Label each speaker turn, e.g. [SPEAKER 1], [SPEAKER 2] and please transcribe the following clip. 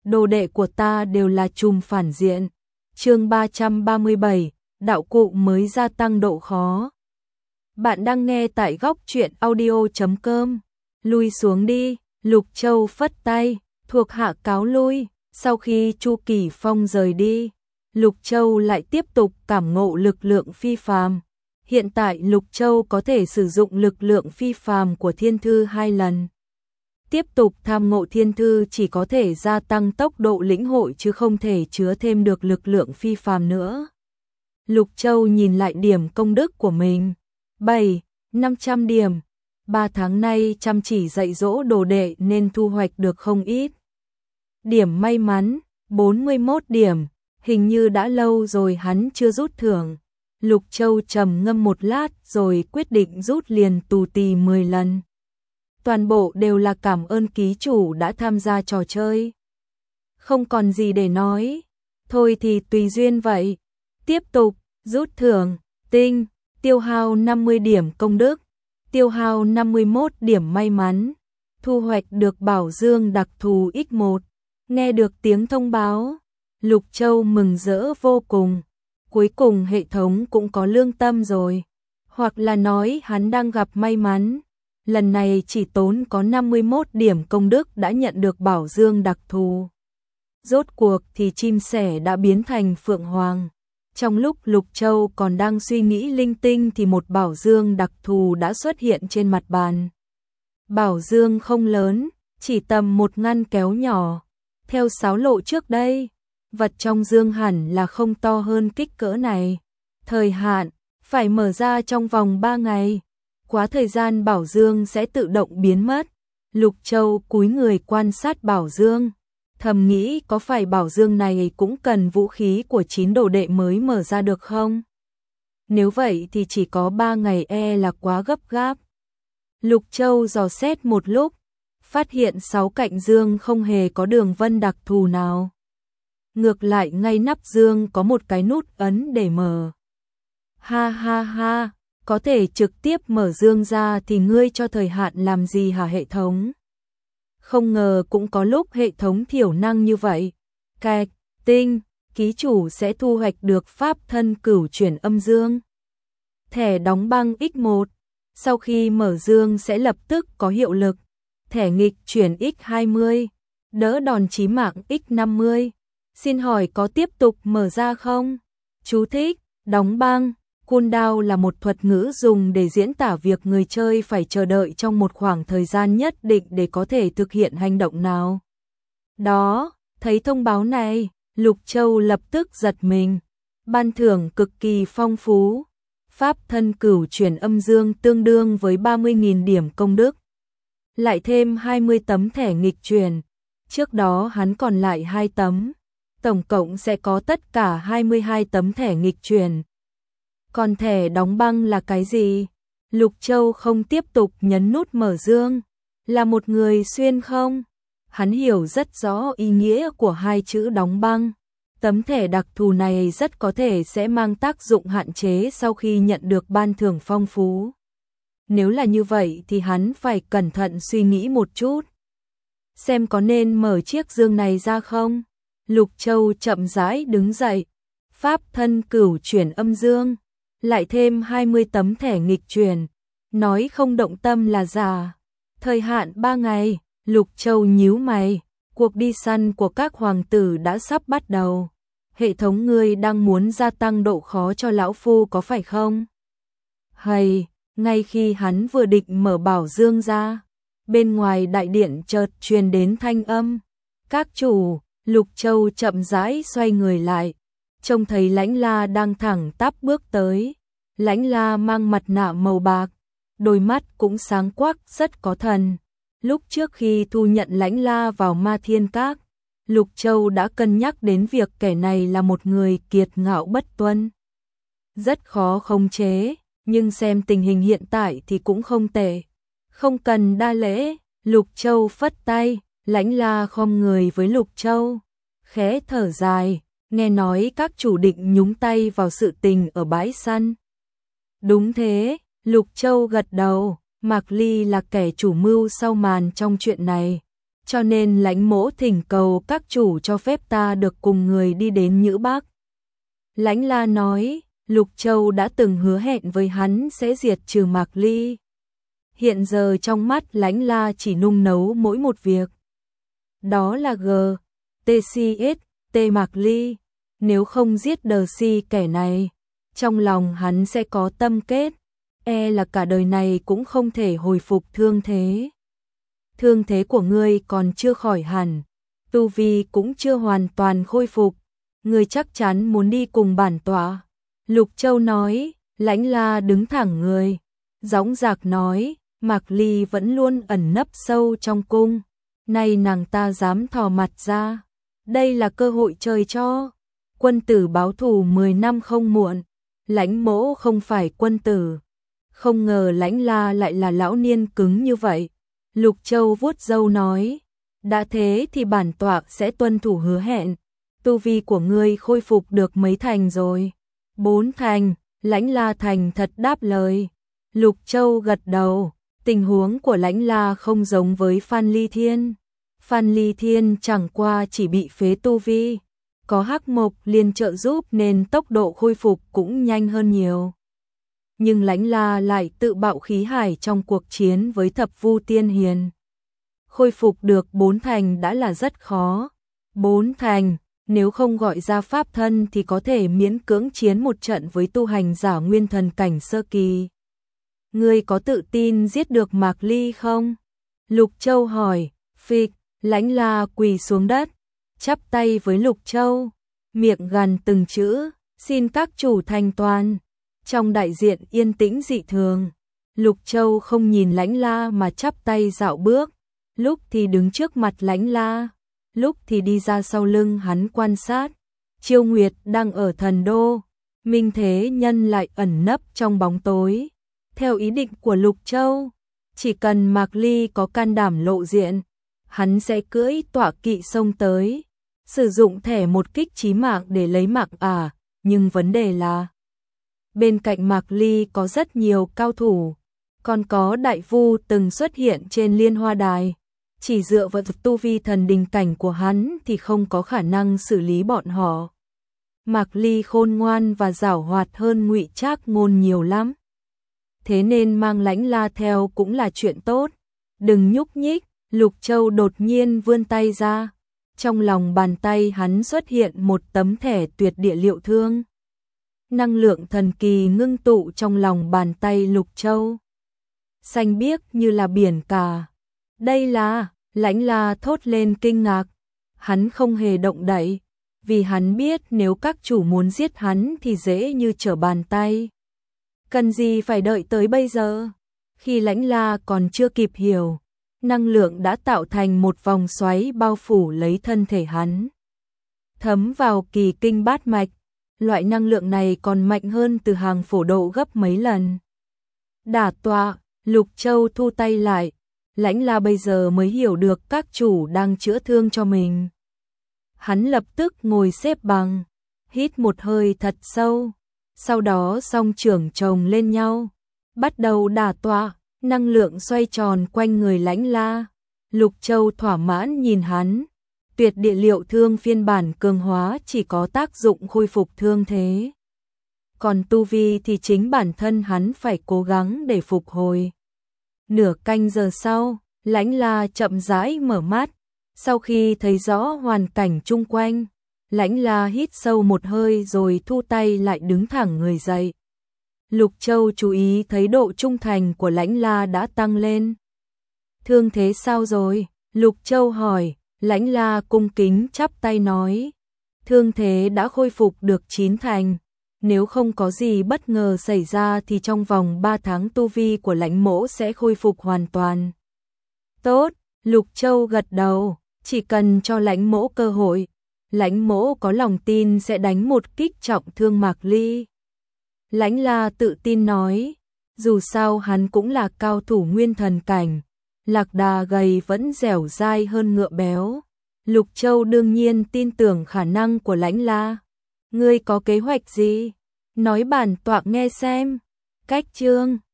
[SPEAKER 1] đồ đệ của ta đều là trùm phản diện. Chương 337, đạo cụ mới gia tăng độ khó. Bạn đang nghe tại góc truyện audio.com. Lui xuống đi, Lục Châu phất tay, thuộc hạ cáo lui. Sau khi Chu Kỳ Phong rời đi, Lục Châu lại tiếp tục cảm ngộ lực lượng phi phàm. Hiện tại Lục Châu có thể sử dụng lực lượng phi phàm của thiên thư 2 lần. Tiếp tục tham ngộ thiên thư chỉ có thể gia tăng tốc độ lĩnh hội chứ không thể chứa thêm được lực lượng phi phàm nữa. Lục Châu nhìn lại điểm công đức của mình. 500 điểm. 3 tháng nay chăm chỉ dạy dỗ đồ đệ nên thu hoạch được không ít. Điểm may mắn, 41 điểm. Hình như đã lâu rồi hắn chưa rút thưởng. Lục Châu trầm ngâm một lát rồi quyết định rút liền tù tì 10 lần. Toàn bộ đều là cảm ơn ký chủ đã tham gia trò chơi. Không còn gì để nói. Thôi thì tùy duyên vậy. Tiếp tục, rút thưởng, tinh, tiêu hao 50 điểm công đức, tiêu hao 51 điểm may mắn, thu hoạch được bảo dương đặc thù X1. Nghe được tiếng thông báo, Lục Châu mừng rỡ vô cùng. Cuối cùng hệ thống cũng có lương tâm rồi. Hoặc là nói hắn đang gặp may mắn. Lần này chỉ tốn có 51 điểm công đức đã nhận được bảo dương đặc thù. Rốt cuộc thì chim sẻ đã biến thành phượng hoàng. Trong lúc Lục Châu còn đang suy nghĩ linh tinh thì một bảo dương đặc thù đã xuất hiện trên mặt bàn. Bảo dương không lớn, chỉ tầm một ngăn kéo nhỏ. Theo sáo lộ trước đây, vật trong dương hẳn là không to hơn kích cỡ này. Thời hạn, phải mở ra trong vòng 3 ngày. Quá thời gian bảo dương sẽ tự động biến mất. Lục Châu cúi người quan sát bảo dương. Thầm nghĩ có phải bảo dương này cũng cần vũ khí của 9 đồ đệ mới mở ra được không? Nếu vậy thì chỉ có 3 ngày là quá gấp gáp. Lục Châu dò xét một lúc, phát hiện 6 cạnh dương không hề có đường vân đặc thù nào. Ngược lại ngay nắp dương có một cái nút ấn để mở. Ha ha ha, có thể trực tiếp mở dương ra thì ngươi cho thời hạn làm gì hả hệ thống? Không ngờ cũng có lúc hệ thống thiểu năng như vậy. Cạch, tinh, ký chủ sẽ thu hoạch được pháp thân cửu chuyển âm dương. Thẻ đóng băng X1, sau khi mở dương sẽ lập tức có hiệu lực. Thẻ nghịch chuyển X20, đỡ đòn chí mạng X50. Xin hỏi có tiếp tục mở ra không? Chú thích, đóng băng. Cooldown là một thuật ngữ dùng để diễn tả việc người chơi phải chờ đợi trong một khoảng thời gian nhất định để có thể thực hiện hành động nào. Đó, thấy thông báo này, Lục Châu lập tức giật mình. Ban thưởng cực kỳ phong phú. Pháp thân cửu chuyển âm dương tương đương với 30.000 điểm công đức. Lại thêm 20 tấm thẻ nghịch chuyển. Trước đó hắn còn lại 2 tấm. Tổng cộng sẽ có tất cả 22 tấm thẻ nghịch chuyển. Còn thẻ đóng băng là cái gì? Lục Châu không tiếp tục nhấn nút mở dương. Là một người xuyên không? Hắn hiểu rất rõ ý nghĩa của 2 chữ đóng băng. Tấm thẻ đặc thù này rất có thể sẽ mang tác dụng hạn chế sau khi nhận được ban thưởng phong phú. Nếu là như vậy thì hắn phải cẩn thận suy nghĩ một chút. Xem có nên mở chiếc dương này ra không? Lục Châu chậm rãi đứng dậy. Pháp thân cửu chuyển âm dương. Lại thêm 20 tấm thẻ nghịch chuyển. Nói không động tâm là giả. Thời hạn 3 ngày, Lục Châu nhíu mày. Cuộc đi săn của các hoàng tử đã sắp bắt đầu. Hệ thống ngươi đang muốn gia tăng độ khó cho lão phu có phải không? Hay, ngay khi hắn vừa định mở bảo dương ra, bên ngoài đại điện chợt truyền đến thanh âm. Các chủ, Lục Châu chậm rãi xoay người lại. Trông thấy Lãnh La đang thẳng tắp bước tới. Lãnh La mang mặt nạ màu bạc, đôi mắt cũng sáng quắc rất có thần. Lúc trước khi thu nhận Lãnh La vào Ma Thiên Các, Lục Châu đã cân nhắc đến việc kẻ này là một người kiệt ngạo bất tuân. Rất khó khống chế, nhưng xem tình hình hiện tại thì cũng không tệ. Không cần đa lễ, Lục Châu phất tay, Lãnh La khom người với Lục Châu. Khẽ thở dài, nghe nói các chủ định nhúng tay vào sự tình ở bãi săn. Đúng thế, Lục Châu gật đầu, Mạc Ly là kẻ chủ mưu sau màn trong chuyện này. cho nên Lãnh Mỗ thỉnh cầu các chủ cho phép ta được cùng người đi đến Nhữ Bắc. Lãnh La nói, Lục Châu đã từng hứa hẹn với hắn sẽ diệt trừ Mạc Ly. Hiện giờ trong mắt Lãnh La chỉ nung nấu mỗi một việc. Đó là GTCS, T Mạc Ly. Nếu không giết đờ si kẻ này, trong lòng hắn sẽ có tâm kết, là cả đời này cũng không thể hồi phục thương thế. Thương thế của ngươi còn chưa khỏi hẳn, tu vi cũng chưa hoàn toàn khôi phục, ngươi chắc chắn muốn đi cùng bản tọa. Lục Châu nói. Lãnh La đứng thẳng người, dõng dạc nói, Mạc Ly vẫn luôn ẩn nấp sâu trong cung, nay nàng ta dám thò mặt ra, đây là cơ hội trời cho. Quân tử báo thù 10 năm không muộn. Lãnh Mỗ không phải quân tử. Không ngờ Lãnh La lại là lão niên cứng như vậy. Lục Châu vuốt râu nói, đã thế thì bản tọa sẽ tuân thủ hứa hẹn. Tu vi của ngươi khôi phục được mấy thành rồi? 4 thành. Lãnh La thành thật đáp lời. Lục Châu gật đầu. Tình huống của Lãnh La không giống với Phan Ly Thiên. Phan Ly Thiên chẳng qua chỉ bị phế tu vi, có Hắc Mộc Liên trợ giúp nên tốc độ khôi phục cũng nhanh hơn nhiều. Nhưng Lãnh La lại tự bạo khí hải trong cuộc chiến với Thập Vu Tiên Hiền. Khôi phục được 4 thành đã là rất khó. 4 thành, nếu không gọi ra pháp thân thì có thể miễn cưỡng chiến một trận với tu hành giả nguyên thần cảnh sơ kỳ. Ngươi có tự tin giết được Mạc Ly không? Lục Châu hỏi. Phịch. Lãnh La quỳ xuống đất, chắp tay với Lục Châu, miệng gằn từng chữ, xin các chủ thành toàn. Trong đại diện yên tĩnh dị thường, Lục Châu không nhìn Lãnh La mà chắp tay dạo bước, lúc thì đứng trước mặt Lãnh La, lúc thì đi ra sau lưng hắn quan sát. Chiêu Nguyệt đang ở thần đô, Minh Thế Nhân lại ẩn nấp trong bóng tối. Theo ý định của Lục Châu, chỉ cần Mạc Ly có can đảm lộ diện, hắn sẽ cưỡi tọa kỵ xông tới, sử dụng thẻ một kích chí mạng để lấy mạng nhưng vấn đề là bên cạnh Mạc Ly có rất nhiều cao thủ, còn có đại vu từng xuất hiện trên Liên Hoa Đài, chỉ dựa vào tu vi thần đình cảnh của hắn thì không có khả năng xử lý bọn họ. Mạc Ly khôn ngoan và giảo hoạt hơn Ngụy Trác Ngôn nhiều lắm. Thế nên mang Lãnh La theo cũng là chuyện tốt. Đừng nhúc nhích. Lục Châu đột nhiên vươn tay ra, trong lòng bàn tay hắn xuất hiện một tấm thẻ tuyệt địa liệu thương. Năng lượng thần kỳ ngưng tụ trong lòng bàn tay Lục Châu, xanh biếc như là biển cả. Đây là, Lãnh La thốt lên kinh ngạc, hắn không hề động đậy, vì hắn biết nếu các chủ muốn giết hắn thì dễ như trở bàn tay. Cần gì phải đợi tới bây giờ? Khi Lãnh La còn chưa kịp hiểu, năng lượng đã tạo thành một vòng xoáy bao phủ lấy thân thể hắn, thấm vào kỳ kinh bát mạch. Loại năng lượng này còn mạnh hơn từ hàng phổ độ gấp mấy lần. Đả tọa. Lục Châu thu tay lại. Lãnh La bây giờ mới hiểu được các chủ đang chữa thương cho mình. Hắn lập tức ngồi xếp bằng, hít một hơi thật sâu, sau đó song trưởng chồng lên nhau, bắt đầu đả tọa. Năng lượng xoay tròn quanh người Lãnh La. Lục Châu thỏa mãn nhìn hắn. Tuyệt địa liệu thương phiên bản cường hóa chỉ có tác dụng khôi phục thương thế, còn tu vi thì chính bản thân hắn phải cố gắng để phục hồi. Nửa canh giờ sau, Lãnh La chậm rãi mở mắt. Sau khi thấy rõ hoàn cảnh chung quanh, Lãnh La hít sâu một hơi rồi thu tay lại đứng thẳng người dậy. Lục Châu chú ý thấy độ trung thành của Lãnh La đã tăng lên. Thương thế sao rồi? Lục Châu hỏi. Lãnh La cung kính chắp tay nói, thương thế đã khôi phục được 9 thành, nếu không có gì bất ngờ xảy ra thì trong vòng 3 tháng tu vi của Lãnh Mỗ sẽ khôi phục hoàn toàn. Tốt, Lục Châu gật đầu, chỉ cần cho Lãnh Mỗ cơ hội, Lãnh Mỗ có lòng tin sẽ đánh một kích trọng thương Mạc Ly. Lãnh La tự tin nói, dù sao hắn cũng là cao thủ nguyên thần cảnh. Lạc đà gầy vẫn dẻo dai hơn ngựa béo. Lục Châu đương nhiên tin tưởng khả năng của Lãnh La. Ngươi có kế hoạch gì? Nói bản tọa nghe xem. Cách chương